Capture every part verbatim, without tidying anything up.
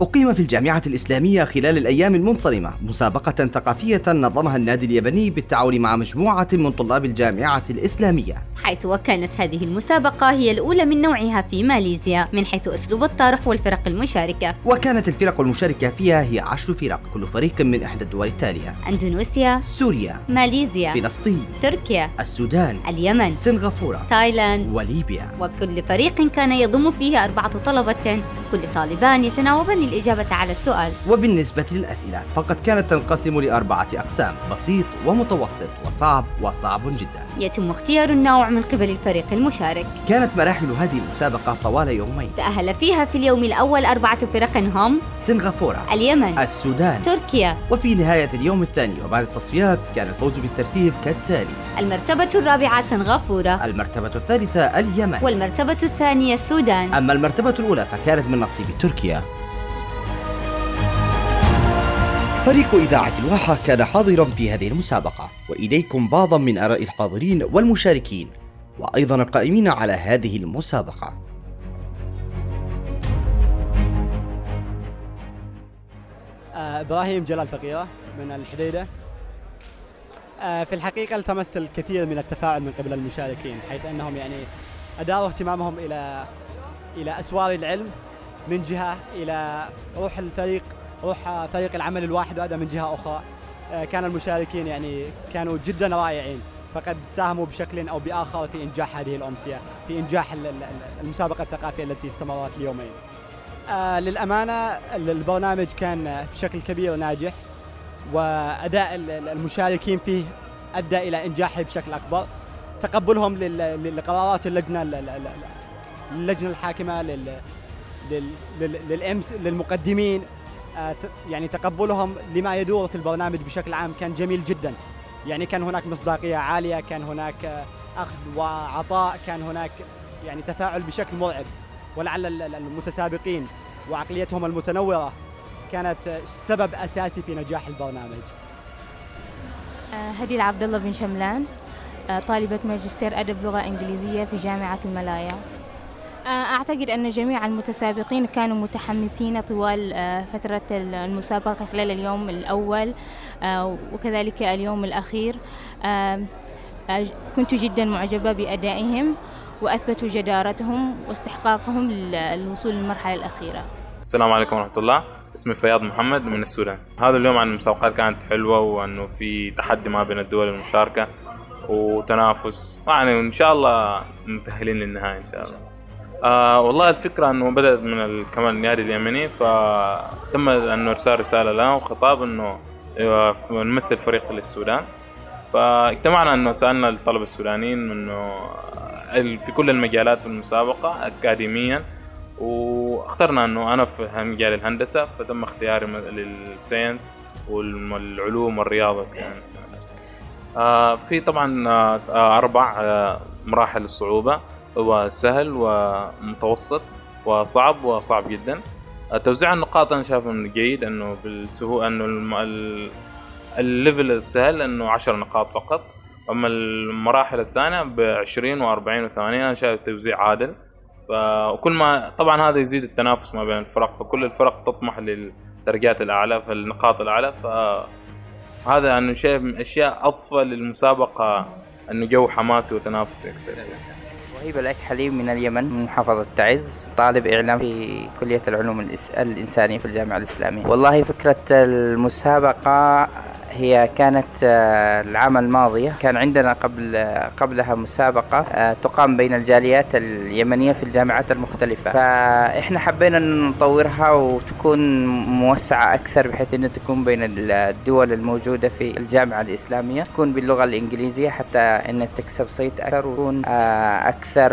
أقيم في الجامعة الإسلامية خلال الأيام المنصرمة مسابقة ثقافية نظمها النادي الياباني بالتعاون مع مجموعة من طلاب الجامعة الإسلامية، حيث وكانت هذه المسابقة هي الأولى من نوعها في ماليزيا من حيث أسلوب الطرح والفرق المشاركة. وكانت الفرق المشاركة فيها هي عشر فرق، كل فريق من إحدى الدول التالية: أندونيسيا، سوريا، ماليزيا، فلسطين، تركيا، السودان، اليمن، سنغافورة، تايلاند وليبيا. وكل فريق كان يضم فيه أربعة طلبة، كل طالبان يتناوبان الإجابة على السؤال. وبالنسبة للأسئلة فقد كانت تنقسم لأربعة أقسام: بسيط ومتوسط وصعب وصعب جدا. يتم اختيار النوع من قبل الفريق المشارك. كانت مراحل هذه المسابقة طوال يومين. تأهل فيها في اليوم الأول أربعة فرق هم سنغافورة، اليمن، السودان، تركيا. وفي نهاية اليوم الثاني وبعد التصفيات كان الفوز بالترتيب كالتالي: المرتبة الرابعة سنغافورة، المرتبة الثالثة اليمن، والمرتبة الثانية السودان. أما المرتبة الأولى فكانت من نصيب تركيا. فريق إذاعة الواحة كان حاضرا في هذه المسابقة، وإليكم بعضا من آراء الحاضرين والمشاركين وأيضا القائمين على هذه المسابقة. إبراهيم جلال فقيرة من الحديدة. في الحقيقة التمست الكثير من التفاعل من قبل المشاركين، حيث أنهم يعني أداروا اهتمامهم إلى إلى أسوار العلم من جهة، إلى روح الفريق، روح فريق العمل الواحد، وهذا من جهة أخرى. كان المشاركين يعني كانوا جدا رائعين، فقد ساهموا بشكل أو بآخر في إنجاح هذه الأمسية، في إنجاح المسابقة الثقافية التي استمرت اليومين. للأمانة البرنامج كان بشكل كبير ناجح، وأداء المشاركين فيه أدى إلى إنجاحه بشكل أكبر. تقبلهم لقرارات اللجنة اللجنة الحاكمة للأمس للمقدمين، يعني تقبلهم لما يدور في البرنامج بشكل عام كان جميل جدا. يعني كان هناك مصداقية عالية، كان هناك أخذ وعطاء، كان هناك يعني تفاعل بشكل مرعب. ولعل المتسابقين وعقليتهم المتنورة كانت سبب أساسي في نجاح البرنامج. هدي العبد الله بن شملان، طالبة ماجستير أدب لغة إنجليزية في جامعة الملايا. أعتقد أن جميع المتسابقين كانوا متحمسين طوال فترة المسابقة خلال اليوم الأول وكذلك اليوم الأخير. كنت جدا معجبة بأدائهم، وأثبتوا جدارتهم واستحقاقهم للوصول للمرحلة الأخيرة. السلام عليكم ورحمة الله. اسمي فياض محمد من السودان. هذا اليوم عن المسابقات كانت حلوة، وأنه في تحدي ما بين الدول المشاركة وتنافس، يعني إن شاء الله متأهلين للنهاية إن شاء الله. آه والله الفكرة أنه بدأت من كمان النادي اليمني، فتم أنه إرسال رسالة لنا وخطاب أنه نمثل فريق للسودان. فاجتمعنا أنه سألنا الطلبة السودانيين أنه في كل المجالات المسابقة أكاديميا، واخترنا أنه أنا في مجال الهندسة، فتم اختياري للساينس والعلوم والرياضة. يعني آه في طبعا آه أربع آه مراحل الصعوبة، هو سهل ومتوسط وصعب وصعب جدا. توزيع النقاط أنا شايف إنه جيد، إنه بالسهولة إنه الليفل السهل إنه عشر نقاط فقط، أما المراحل الثانية بعشرين وأربعين وثمانين أنا شايف توزيع عادل. وكل ما طبعا هذا يزيد التنافس ما بين الفرق، فكل الفرق تطمح للدرجات الأعلى في النقاط الأعلى. فهذا أنا شايف من أشياء أفضل للمسابقة، إنه جو حماسي وتنافسي أكثر. وهيب الأك حليم من اليمن، من محافظة تعز، طالب إعلام في كلية العلوم الإنسانية في الجامعة الإسلامية. والله فكرة المسابقة هي كانت العام الماضي، كان عندنا قبل قبلها مسابقة تقام بين الجاليات اليمنية في الجامعات المختلفة، فإحنا حبينا أن نطورها وتكون موسعة أكثر، بحيث أن تكون بين الدول الموجودة في الجامعة الإسلامية، تكون باللغة الإنجليزية حتى أن تكسب صيت أكثر وتكون أكثر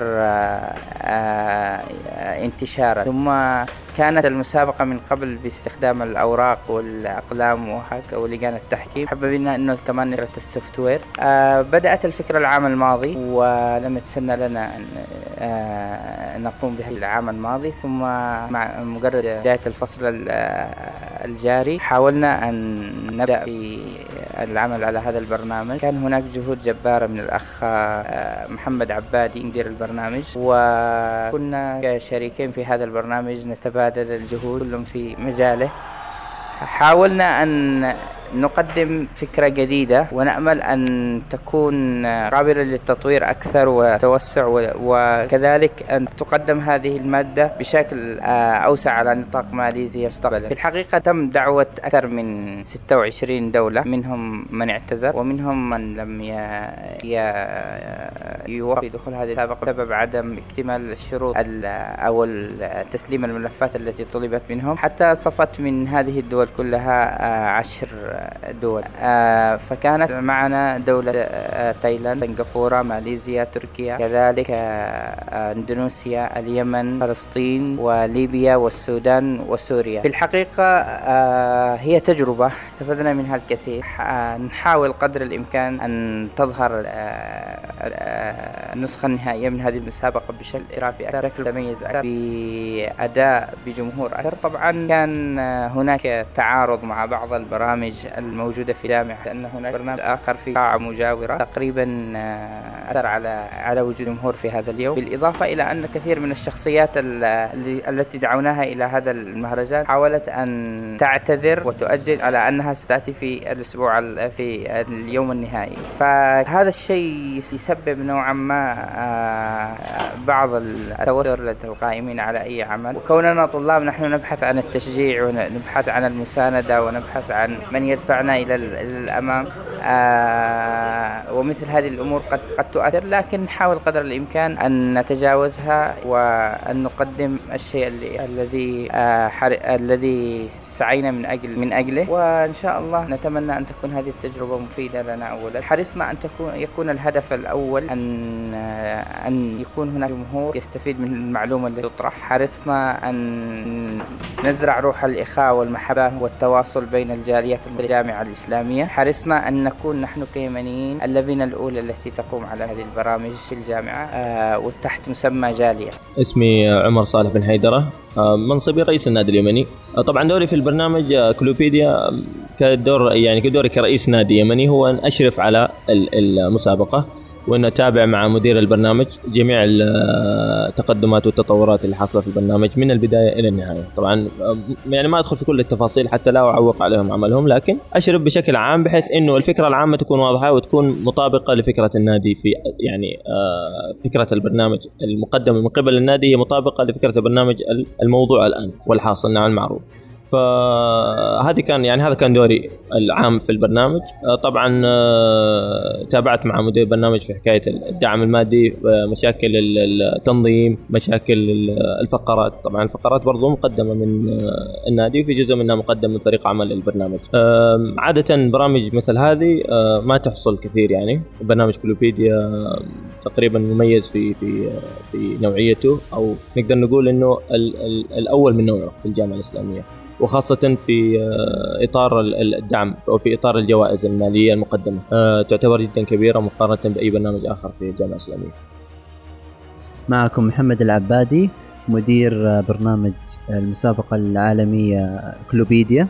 انتشارا. ثم كانت المسابقة من قبل باستخدام الأوراق والأقلام وهكذا ولجان التحكيم. حبينا إنه كمان نقرأ السوفت وير. آه بدأت الفكرة العام الماضي، ولم يتسنى لنا أن آه نقوم بها العام الماضي. ثم مع مجرد بداية الفصل الجاري حاولنا أن نبدأ في العمل على هذا البرنامج. كان هناك جهود جبارة من الأخ محمد عبادي مدير البرنامج، وكنا كشريكين في هذا البرنامج نتبادل الجهود كلهم في مجاله. حاولنا أن نقدم فكرة جديدة ونأمل أن تكون قابلة للتطوير أكثر وتوسع، وكذلك أن تقدم هذه المادة بشكل أوسع على نطاق ماليزيا مستقبلا. في الحقيقة تم دعوة أكثر من ستة وعشرين دولة، منهم من اعتذر ومنهم من لم يوافق دخول هذه المسابقة بسبب عدم اكتمال الشروط أو تسليم الملفات التي طلبت منهم. حتى صفت من هذه الدول كلها عشر دول، آه فكانت معنا دولة آه تايلاند، سنغافورة، ماليزيا، تركيا، كذلك آه اندونيسيا، اليمن، فلسطين، وليبيا، والسودان، وسوريا. في الحقيقة آه هي تجربة استفدنا منها الكثير. آه نحاول قدر الإمكان أن تظهر آه آه النسخة النهائية من هذه المسابقة بشكل إرافي أكثر، بشكل متميز أكثر، بأداء بجمهور أكثر. طبعا كان آه هناك تعارض مع بعض البرامج الموجودة في الجامعة، لأن هناك برنامج آخر في قاعة مجاورة تقريبا أثر على على وجود جمهور في هذا اليوم، بالإضافة إلى أن كثير من الشخصيات التي دعوناها إلى هذا المهرجان حاولت أن تعتذر وتؤجل على أنها ستأتي في الأسبوع في اليوم النهائي. فهذا الشيء يسبب نوعا ما بعض التوتر لدى القائمين على أي عمل، وكوننا طلاب نحن نبحث عن التشجيع ونبحث عن المساندة ونبحث عن من يدفعنا إلى الأمام، آه ومثل هذه الأمور قد قد تؤثر، لكن نحاول قدر الإمكان أن نتجاوزها وأن نقدم الشيء الذي آه الذي سعينا من أجل من أجله. وإن شاء الله نتمنى أن تكون هذه التجربة مفيدة لنا. أولا حرصنا أن تكون يكون الهدف الأول أن آه أن يكون هناك جمهور يستفيد من المعلومة التي تطرح. حرصنا أن نزرع روح الإخاء والمحبة والتواصل بين الجاليات الجامعة الإسلامية. حرصنا أن نكون نحن كيمنيين اللبنة الأولى التي تقوم على هذه البرامج في الجامعة آه وتحت مسمى جالية. اسمي عمر صالح بن حيدرة، آه منصبي رئيس النادي اليمني. آه طبعا دوري في البرنامج آه كلوبيديا كدور يعني كدوري كرئيس نادي يمني هو أن أشرف على المسابقة وأن أتابع مع مدير البرنامج جميع التقدمات والتطورات اللي حصلت في البرنامج من البداية إلى النهاية. طبعا يعني ما أدخل في كل التفاصيل حتى لا أعوق عليهم عملهم، لكن أشرف بشكل عام بحيث إنه الفكرة العامة تكون واضحة وتكون مطابقة لفكرة النادي. في يعني فكرة البرنامج المقدمة من قبل النادي هي مطابقة لفكرة البرنامج الموضوع الآن والحاصل نعم المعروف. فهذه كان يعني هذا كان دوري العام في البرنامج. طبعا تابعت مع مدير البرنامج في حكاية الدعم المادي، مشاكل التنظيم، مشاكل الفقرات. طبعا الفقرات برضو مقدمة من النادي وفي جزء منها مقدم من فريق عمل البرنامج. عادة برامج مثل هذه ما تحصل كثير، يعني برنامج كلوبيديا تقريبا مميز في في في نوعيته، أو نقدر نقول إنه الأول من نوعه في الجامعة الإسلامية، وخاصة في إطار الدعم أو في إطار الجوائز المالية المقدمة تعتبر جدا كبيرة مقارنة بأي برنامج آخر في الجامعة الإسلامية. معكم محمد العبادي، مدير برنامج المسابقة العالمية كلوبيديا.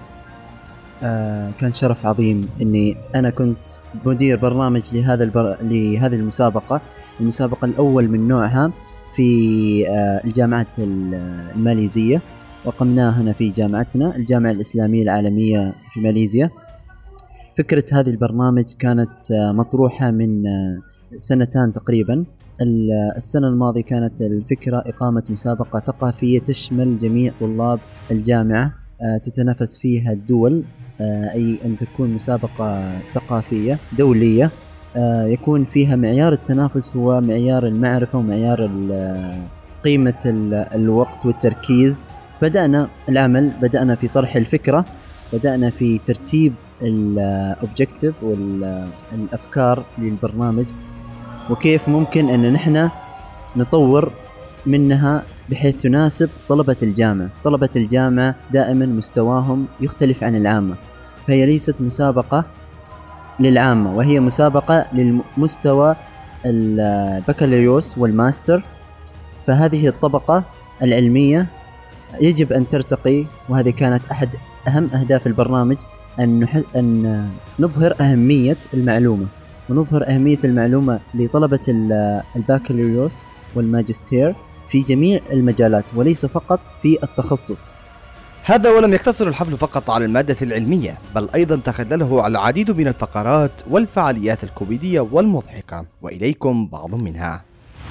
كان شرف عظيم إني أنا كنت مدير برنامج لهذا البر... لهذه المسابقة، المسابقة الأول من نوعها في الجامعات الماليزية، وقمناها هنا في جامعتنا الجامعة الإسلامية العالمية في ماليزيا. فكرة هذه البرنامج كانت مطروحة من سنتان تقريبا. السنة الماضية كانت الفكرة إقامة مسابقة ثقافية تشمل جميع طلاب الجامعة تتنافس فيها الدول، أي أن تكون مسابقة ثقافية دولية يكون فيها معيار التنافس هو معيار المعرفة ومعيار قيمة الوقت والتركيز. بدأنا العمل، بدأنا في طرح الفكرة، بدأنا في ترتيب الأوبجكتيف والأفكار للبرنامج وكيف ممكن أن نحن نطور منها بحيث تناسب طلبة الجامعة. طلبة الجامعة دائما مستواهم يختلف عن العامة، فهي ليست مسابقة للعامة، وهي مسابقة للمستوى البكالوريوس والماستر. فهذه الطبقة العلمية يجب أن ترتقي، وهذه كانت أحد أهم أهداف البرنامج، أن, نح... أن نظهر أهمية المعلومة، ونظهر أهمية المعلومة لطلبة البكالوريوس والماجستير في جميع المجالات وليس فقط في التخصص. هذا ولم يقتصر الحفل فقط على المادة العلمية، بل أيضا تخلله على العديد من الفقرات والفعاليات الكوميدية والمضحكة، وإليكم بعض منها.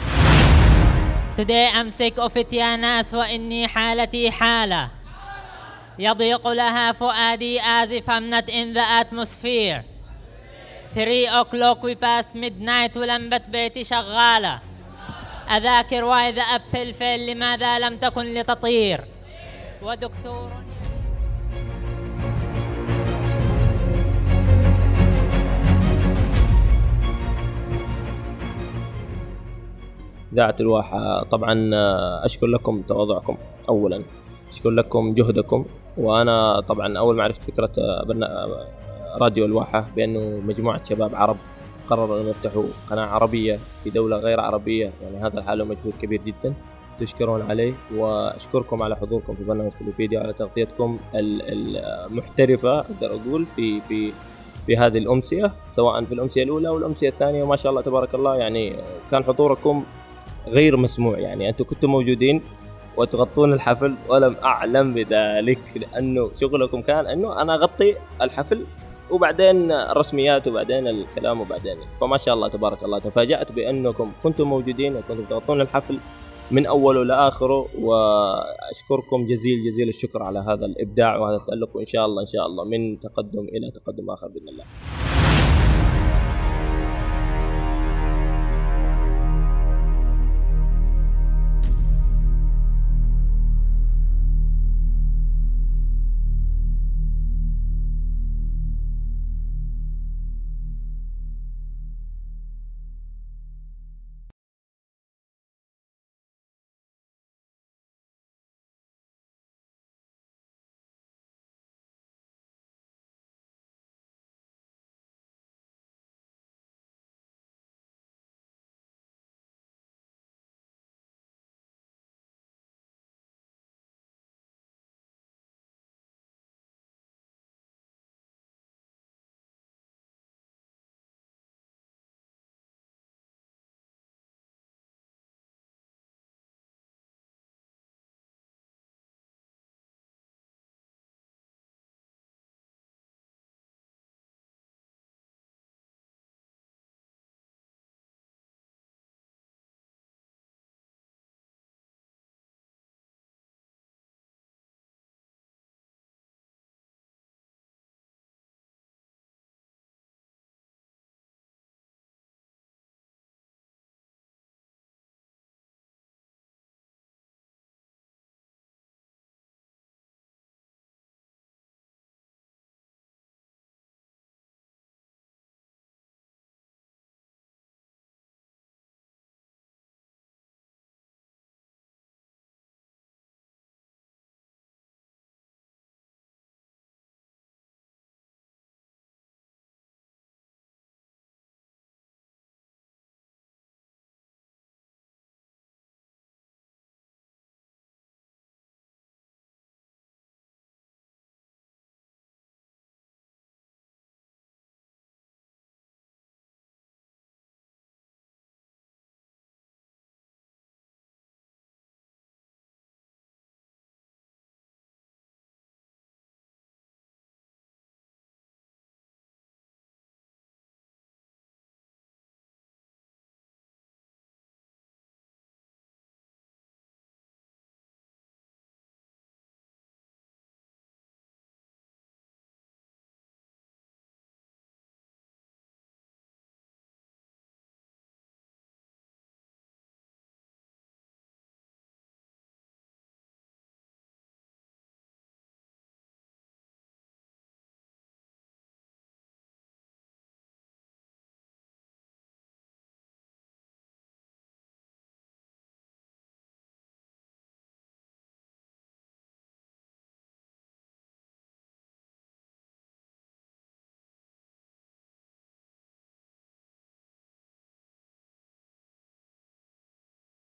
Today I'm sick of it يا ناس وإني حالتي حالة يضيق لها فؤادي as if I'm not in the atmosphere. three o'clock we passed midnight ولمبة بيتي شغالة أذاكر why the apple fell لماذا لم تكن لتطير ودكتور. إذاعة الواحة طبعا أشكر لكم تواضعكم أولا، أشكر لكم جهدكم. وأنا طبعا أول ما عرفت فكرة راديو الواحة بأنه مجموعة شباب عرب قرروا أن يفتحوا قناة عربية في دولة غير عربية، يعني هذا الحال مجهود كبير جدا تشكرون عليه، وأشكركم على حضوركم في برنامج كلوبيديا وعلى تغطيتكم المحترفة أقدر أقول في في في هذه الأمسية، سواء في الأمسية الأولى والأمسية الثانية. وما شاء الله تبارك الله، يعني كان حضوركم غير مسموع، يعني أنتم كنتم موجودين وتغطون الحفل ولم أعلم بذلك، لأنه شغلكم كان أنه أنا أغطي الحفل وبعدين الرسميات وبعدين الكلام وبعدين. فما شاء الله تبارك الله تفاجأت بأنكم كنتم موجودين وكنتم تغطون الحفل من أوله لآخره، وأشكركم جزيل جزيل الشكر على هذا الإبداع وهذا التألق، وإن شاء الله إن شاء الله من تقدم إلى تقدم آخر بإذن الله.